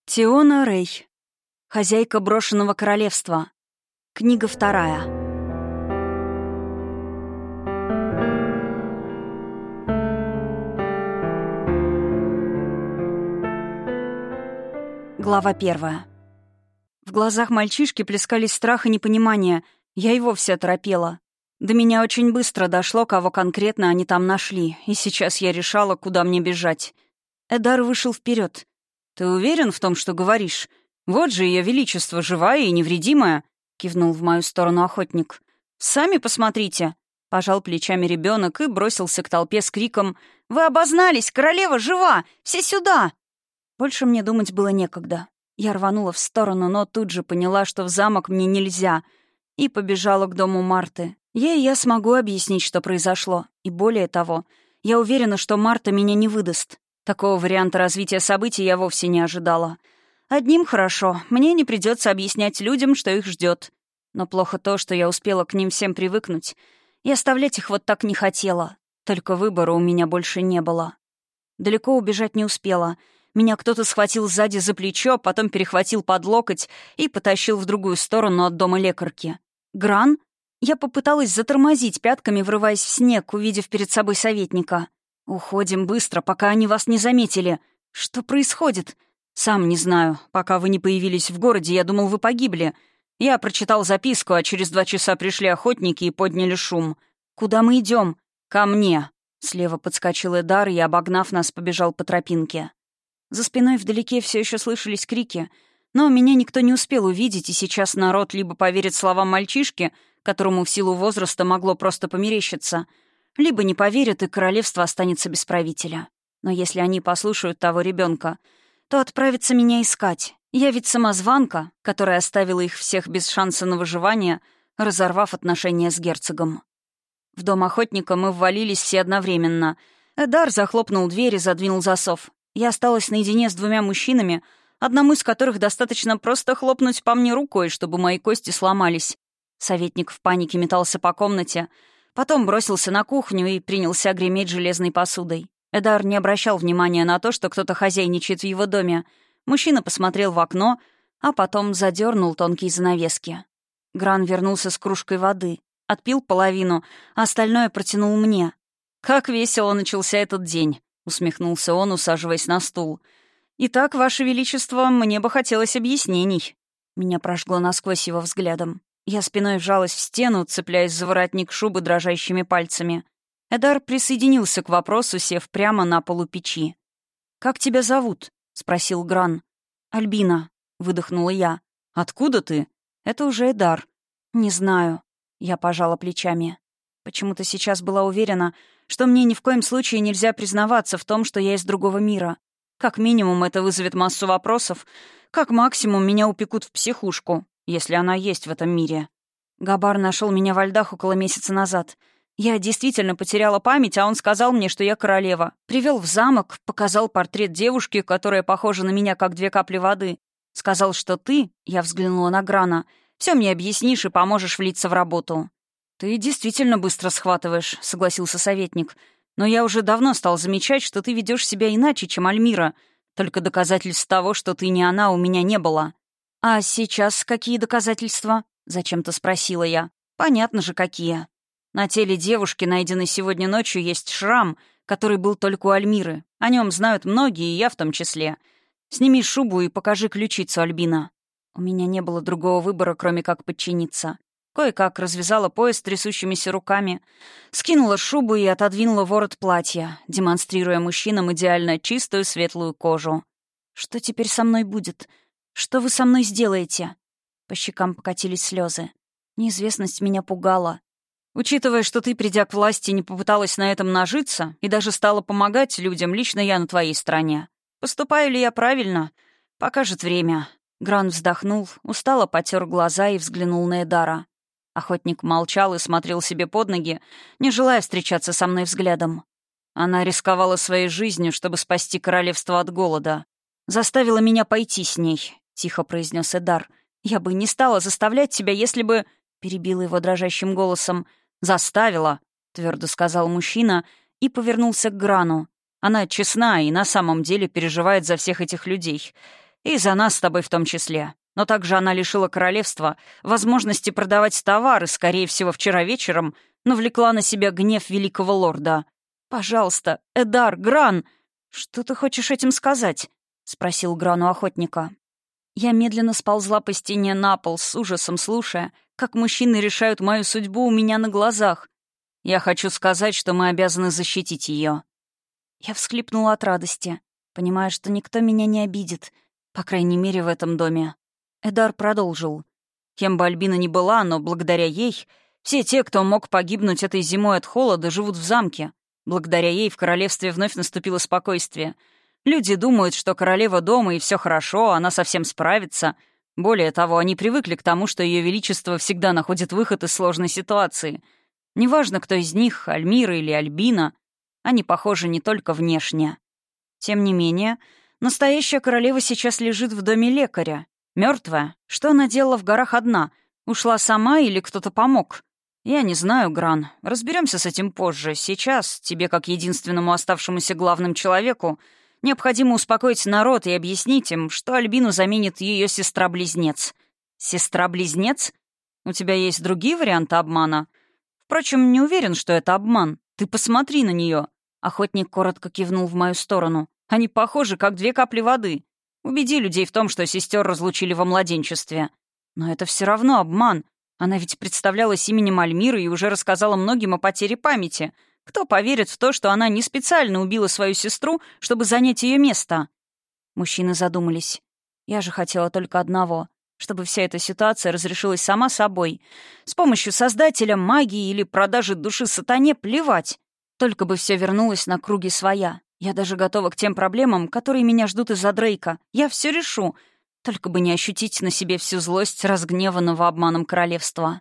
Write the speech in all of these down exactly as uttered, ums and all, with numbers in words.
Тиона Рэй. Хозяйка брошенного королевства. Книга вторая. Глава первая. В глазах мальчишки плескались страх и непонимание. Я и вовсе оторопела. До меня очень быстро дошло, кого конкретно они там нашли, и сейчас я решала, куда мне бежать. Эдар вышел вперед. «Ты уверен в том, что говоришь? Вот же ее величество, живая и невредимая!» — кивнул в мою сторону охотник. «Сами посмотрите!» — пожал плечами ребенок и бросился к толпе с криком: «Вы обознались! Королева жива! Все сюда!» Больше мне думать было некогда. Я рванула в сторону, но тут же поняла, что в замок мне нельзя, и побежала к дому Марты. Ей я смогу объяснить, что произошло. И более того, я уверена, что Марта меня не выдаст. Такого варианта развития событий я вовсе не ожидала. Одним хорошо, мне не придется объяснять людям, что их ждет. Но плохо то, что я успела к ним всем привыкнуть, и оставлять их вот так не хотела. Только выбора у меня больше не было. Далеко убежать не успела. Меня кто-то схватил сзади за плечо, потом перехватил под локоть и потащил в другую сторону от дома лекарки. «Гран?» Я попыталась затормозить пятками, врываясь в снег, увидев перед собой советника. «Уходим быстро, пока они вас не заметили. Что происходит?» «Сам не знаю. Пока вы не появились в городе, я думал, вы погибли. Я прочитал записку, а через два часа пришли охотники и подняли шум. Куда мы идем? Ко мне!» Слева подскочил Эдар и, обогнав нас, побежал по тропинке. За спиной вдалеке все еще слышались крики, но меня никто не успел увидеть, и сейчас народ либо поверит словам мальчишки, которому в силу возраста могло просто померещиться, либо не поверят, и королевство останется без правителя. Но если они послушают того ребенка, то отправятся меня искать. Я ведь самозванка, которая оставила их всех без шанса на выживание, разорвав отношения с герцогом. В дом охотника мы ввалились все одновременно. Эдар захлопнул дверь и задвинул засов. Я осталась наедине с двумя мужчинами, одному из которых достаточно просто хлопнуть по мне рукой, чтобы мои кости сломались. Советник в панике метался по комнате, потом бросился на кухню и принялся греметь железной посудой. Эдар не обращал внимания на то, что кто-то хозяйничает в его доме. Мужчина посмотрел в окно, а потом задернул тонкие занавески. Гран вернулся с кружкой воды, отпил половину, а остальное протянул мне. «Как весело начался этот день», — усмехнулся он, усаживаясь на стул. «Итак, Ваше Величество, мне бы хотелось объяснений». Меня прожгло насквозь его взглядом. Я спиной вжалась в стену, цепляясь за воротник шубы дрожащими пальцами. Эдар присоединился к вопросу, сев прямо на полу печи. «Как тебя зовут?» — спросил Гран. «Альбина», — выдохнула я. «Откуда ты?» «Это уже Эдар». «Не знаю». Я пожала плечами. Почему-то сейчас была уверена, что мне ни в коем случае нельзя признаваться в том, что я из другого мира. Как минимум, это вызовет массу вопросов. Как максимум, меня упекут в психушку, если она есть в этом мире. Габар нашел меня во льдах около месяца назад. Я действительно потеряла память, а он сказал мне, что я королева. Привел в замок, показал портрет девушки, которая похожа на меня, как две капли воды. Сказал, что ты, я взглянула на Грана, все мне объяснишь и поможешь влиться в работу. «Ты действительно быстро схватываешь», — согласился советник. «Но я уже давно стал замечать, что ты ведешь себя иначе, чем Альмира. Только доказательств того, что ты не она, у меня не было». «А сейчас какие доказательства?» — зачем-то спросила я. «Понятно же, какие». На теле девушки, найденной сегодня ночью, есть шрам, который был только у Альмиры. О нем знают многие, и я в том числе. Сними шубу и покажи ключицу, Альбина. У меня не было другого выбора, кроме как подчиниться. Кое-как развязала пояс трясущимися руками, скинула шубу и отодвинула ворот платья, демонстрируя мужчинам идеально чистую светлую кожу. «Что теперь со мной будет? Что вы со мной сделаете?» По щекам покатились слезы. Неизвестность меня пугала. «Учитывая, что ты, придя к власти, не попыталась на этом нажиться и даже стала помогать людям, лично я на твоей стороне. Поступаю ли я правильно? Покажет время». Гран вздохнул, устало потер глаза и взглянул на Эдара. Охотник молчал и смотрел себе под ноги, не желая встречаться со мной взглядом. Она рисковала своей жизнью, чтобы спасти королевство от голода. «Заставила меня пойти с ней», — тихо произнес Эдар. «Я бы не стала заставлять тебя, если бы...» — перебила его дрожащим голосом. «Заставила», — твердо сказал мужчина и повернулся к Грану. «Она честна и на самом деле переживает за всех этих людей. И за нас с тобой в том числе. Но также она лишила королевства возможности продавать товары, скорее всего, вчера вечером, навлекла на себя гнев великого лорда. «Пожалуйста, Эдар, Гран!» «Что ты хочешь этим сказать?» — спросил Гран у охотника. Я медленно сползла по стене на пол, с ужасом слушая, как мужчины решают мою судьбу у меня на глазах. «Я хочу сказать, что мы обязаны защитить ее». Я всхлипнула от радости, понимая, что никто меня не обидит, по крайней мере, в этом доме. Эдар продолжил. Кем бы Альбина ни была, но благодаря ей все те, кто мог погибнуть этой зимой от холода, живут в замке. Благодаря ей в королевстве вновь наступило спокойствие. Люди думают, что королева дома и все хорошо, она совсем справится. Более того, они привыкли к тому, что ее величество всегда находит выход из сложной ситуации. Неважно, кто из них, Альмира или Альбина, они похожи не только внешне. Тем не менее, настоящая королева сейчас лежит в доме лекаря. Мертвая. Что она делала в горах одна? Ушла сама или кто-то помог? Я не знаю, Гран. Разберемся с этим позже. Сейчас тебе, как единственному оставшемуся главным человеку, необходимо успокоить народ и объяснить им, что Альбину заменит ее сестра-близнец. Сестра-близнец? У тебя есть другие варианты обмана? Впрочем, не уверен, что это обман. Ты посмотри на нее. Охотник коротко кивнул в мою сторону. Они похожи, как две капли воды. Убеди людей в том, что сестер разлучили во младенчестве. Но это все равно обман. Она ведь представлялась именем Альмиры и уже рассказала многим о потере памяти. Кто поверит в то, что она не специально убила свою сестру, чтобы занять ее место? Мужчины задумались. Я же хотела только одного — чтобы вся эта ситуация разрешилась сама собой. С помощью создателя, магии или продажи души сатане плевать. Только бы все вернулось на круги своя. Я даже готова к тем проблемам, которые меня ждут из-за Дрейка. Я все решу. Только бы не ощутить на себе всю злость разгневанного обманом королевства.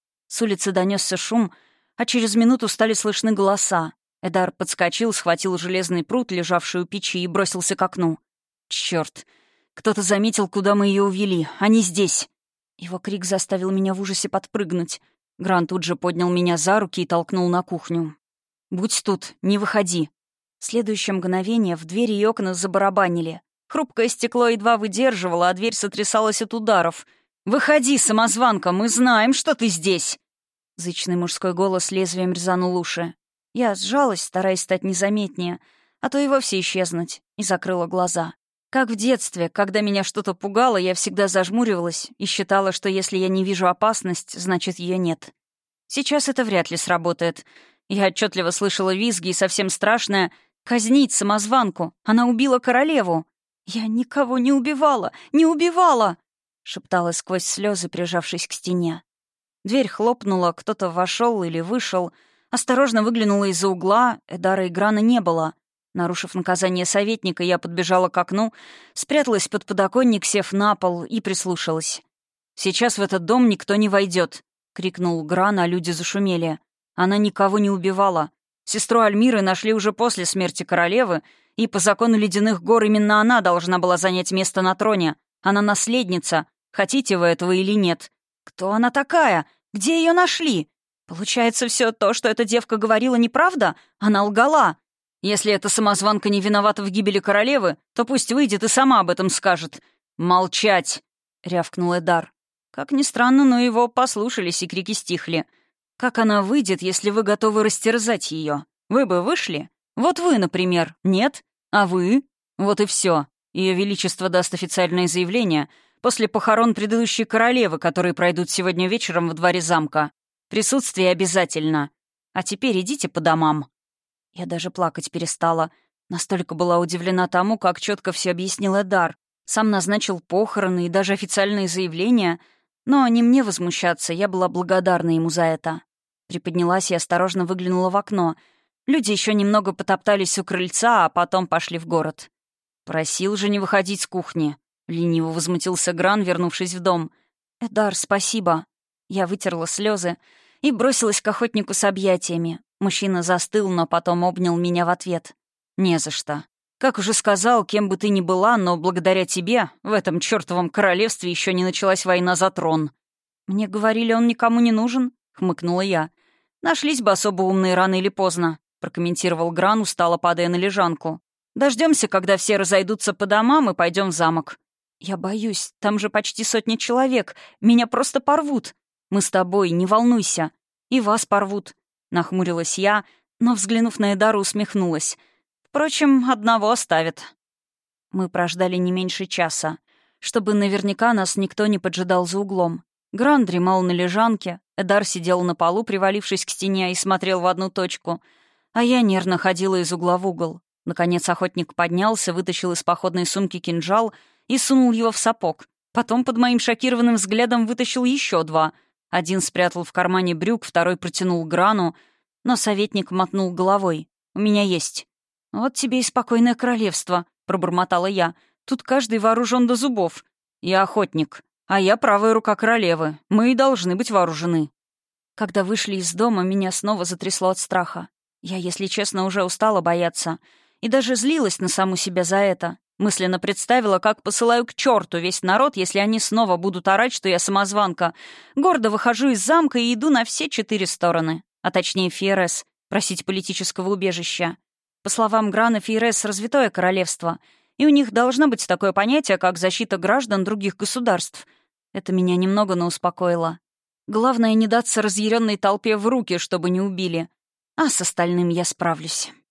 С улицы донесся шум, а через минуту стали слышны голоса. Эдар подскочил, схватил железный прут, лежавший у печи, и бросился к окну. Черт! Кто-то заметил, куда мы ее увели. Они здесь. Его крик заставил меня в ужасе подпрыгнуть. Гран тут же поднял меня за руки и толкнул на кухню. «Будь тут, не выходи». В следующее мгновение в двери и окна забарабанили. Хрупкое стекло едва выдерживало, а дверь сотрясалась от ударов. «Выходи, самозванка, мы знаем, что ты здесь!» Зычный мужской голос лезвием резанул уши. Я сжалась, стараясь стать незаметнее, а то и вовсе исчезнуть, и закрыла глаза. Как в детстве, когда меня что-то пугало, я всегда зажмуривалась и считала, что если я не вижу опасность, значит, ее нет. Сейчас это вряд ли сработает. Я отчетливо слышала визги и совсем страшное — казнить самозванку. Она убила королеву. «Я никого не убивала! Не убивала!» — шептала сквозь слезы, прижавшись к стене. Дверь хлопнула, кто-то вошел или вышел. Осторожно выглянула из-за угла, Эдара и Грана не было. Нарушив наказание советника, я подбежала к окну, спряталась под подоконник, сев на пол, и прислушалась. «Сейчас в этот дом никто не войдет», — крикнул Гран, а люди зашумели. «Она никого не убивала. Сестру Альмиры нашли уже после смерти королевы, и по закону ледяных гор именно она должна была занять место на троне. Она наследница. Хотите вы этого или нет? Кто она такая? Где ее нашли? Получается, все то, что эта девка говорила, неправда? Она лгала. Если эта самозванка не виновата в гибели королевы, то пусть выйдет и сама об этом скажет». «Молчать!» — рявкнул Эдар. Как ни странно, но его послушались, и крики стихли. «Как она выйдет, если вы готовы растерзать ее? Вы бы вышли? Вот вы, например. Нет? А вы? Вот и все. Ее Величество даст официальное заявление после похорон предыдущей королевы, которые пройдут сегодня вечером во дворе замка. Присутствие обязательно. А теперь идите по домам». Я даже плакать перестала. Настолько была удивлена тому, как четко все объяснил Эдар. Сам назначил похороны и даже официальные заявления. Но не мне возмущаться, я была благодарна ему за это. Приподнялась и осторожно выглянула в окно. Люди еще немного потоптались у крыльца, а потом пошли в город. «Просил же не выходить с кухни», — лениво возмутился Гран, вернувшись в дом. «Эдар, спасибо». Я вытерла слезы и бросилась к охотнику с объятиями. Мужчина застыл, но потом обнял меня в ответ. «Не за что. Как уже сказал, кем бы ты ни была, но благодаря тебе в этом чертовом королевстве еще не началась война за трон». «Мне говорили, он никому не нужен», — хмыкнула я. «Нашлись бы особо умные рано или поздно», — прокомментировал Гран, устало падая на лежанку. «Дождемся, когда все разойдутся по домам, и пойдем в замок». «Я боюсь, там же почти сотня человек. Меня просто порвут. Мы с тобой, не волнуйся. И вас порвут», — нахмурилась я, но, взглянув на Эдару, усмехнулась. «Впрочем, одного оставят». Мы прождали не меньше часа, чтобы наверняка нас никто не поджидал за углом. Гран дремал на лежанке, Эдар сидел на полу, привалившись к стене, и смотрел в одну точку, а я нервно ходила из угла в угол. Наконец охотник поднялся, вытащил из походной сумки кинжал и сунул его в сапог. Потом под моим шокированным взглядом вытащил еще два. Один спрятал в кармане брюк, второй протянул Грану, но советник мотнул головой. «У меня есть». «Вот тебе и спокойное королевство», — пробормотала я. «Тут каждый вооружен до зубов. Я охотник, а я правая рука королевы. Мы и должны быть вооружены». Когда вышли из дома, меня снова затрясло от страха. Я, если честно, уже устала бояться. И даже злилась на саму себя за это. Мысленно представила, как посылаю к черту весь народ, если они снова будут орать, что я самозванка. Гордо выхожу из замка и иду на все четыре стороны. А точнее, Фиерес, просить политического убежища. По словам Грана, Фиерес — развитое королевство, и у них должно быть такое понятие, как защита граждан других государств. Это меня немного науспокоило. Главное — не даться разъяренной толпе в руки, чтобы не убили. А с остальным я справлюсь.